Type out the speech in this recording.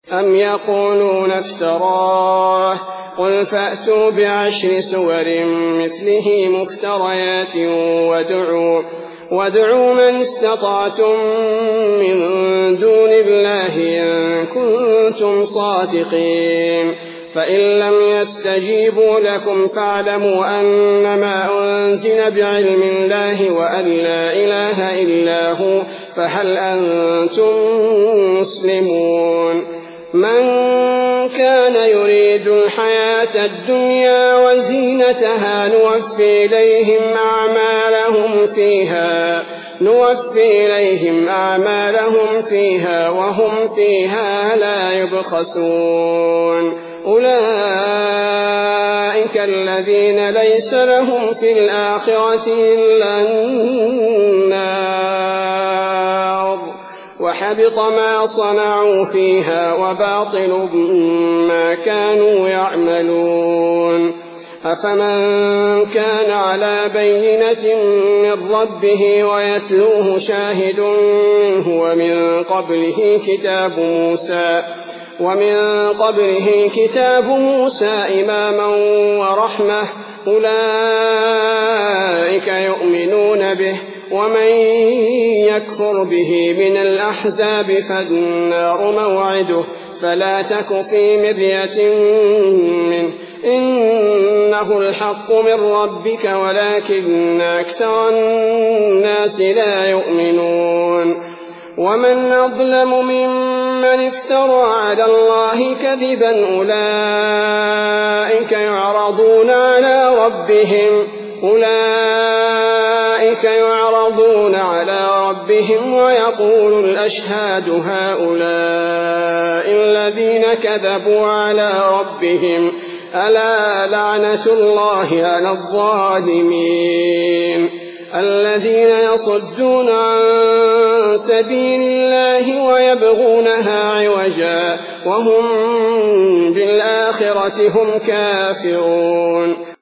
أم يقولون افتراه قل فأتوا بعشر سور مثله مفتريات وادعوا من استطعتم من دون الله إن كنتم صادقين فإن لم يستجيبوا لكم فاعلموا أنما أنزل بعلم الله وأن لا إله إلا هو فهل أنتم مسلمون من كان يريد الحياة الدنيا وزينتها نوفي إليهم أعمالهم فيها وهم فيها لا يبخسون أولئك الذين ليس لهم في الآخرة إلا النار وحبط ما صنعوا فيها وباطل ما كانوا يعملون أفمن كان على بينة من ربه ويتلوه شاهد منه ومن قبله كتاب موسى إماما ورحمة أولئك يؤمنون به ومن يكفر به من الأحزاب فالنار موعده فلا تك في مرية منه إنه الحق من ربك ولكن أكثر الناس لا يؤمنون ومن أظلم ممن افترى على الله كذبا أولئك يعرضون على ربهم ويقول الأشهاد هؤلاء الذين كذبوا على ربهم ألا لعنة الله على الظالمين الذين يصدون عن سبيل الله ويبغونها عوجا وهم بالآخرة هم كافرون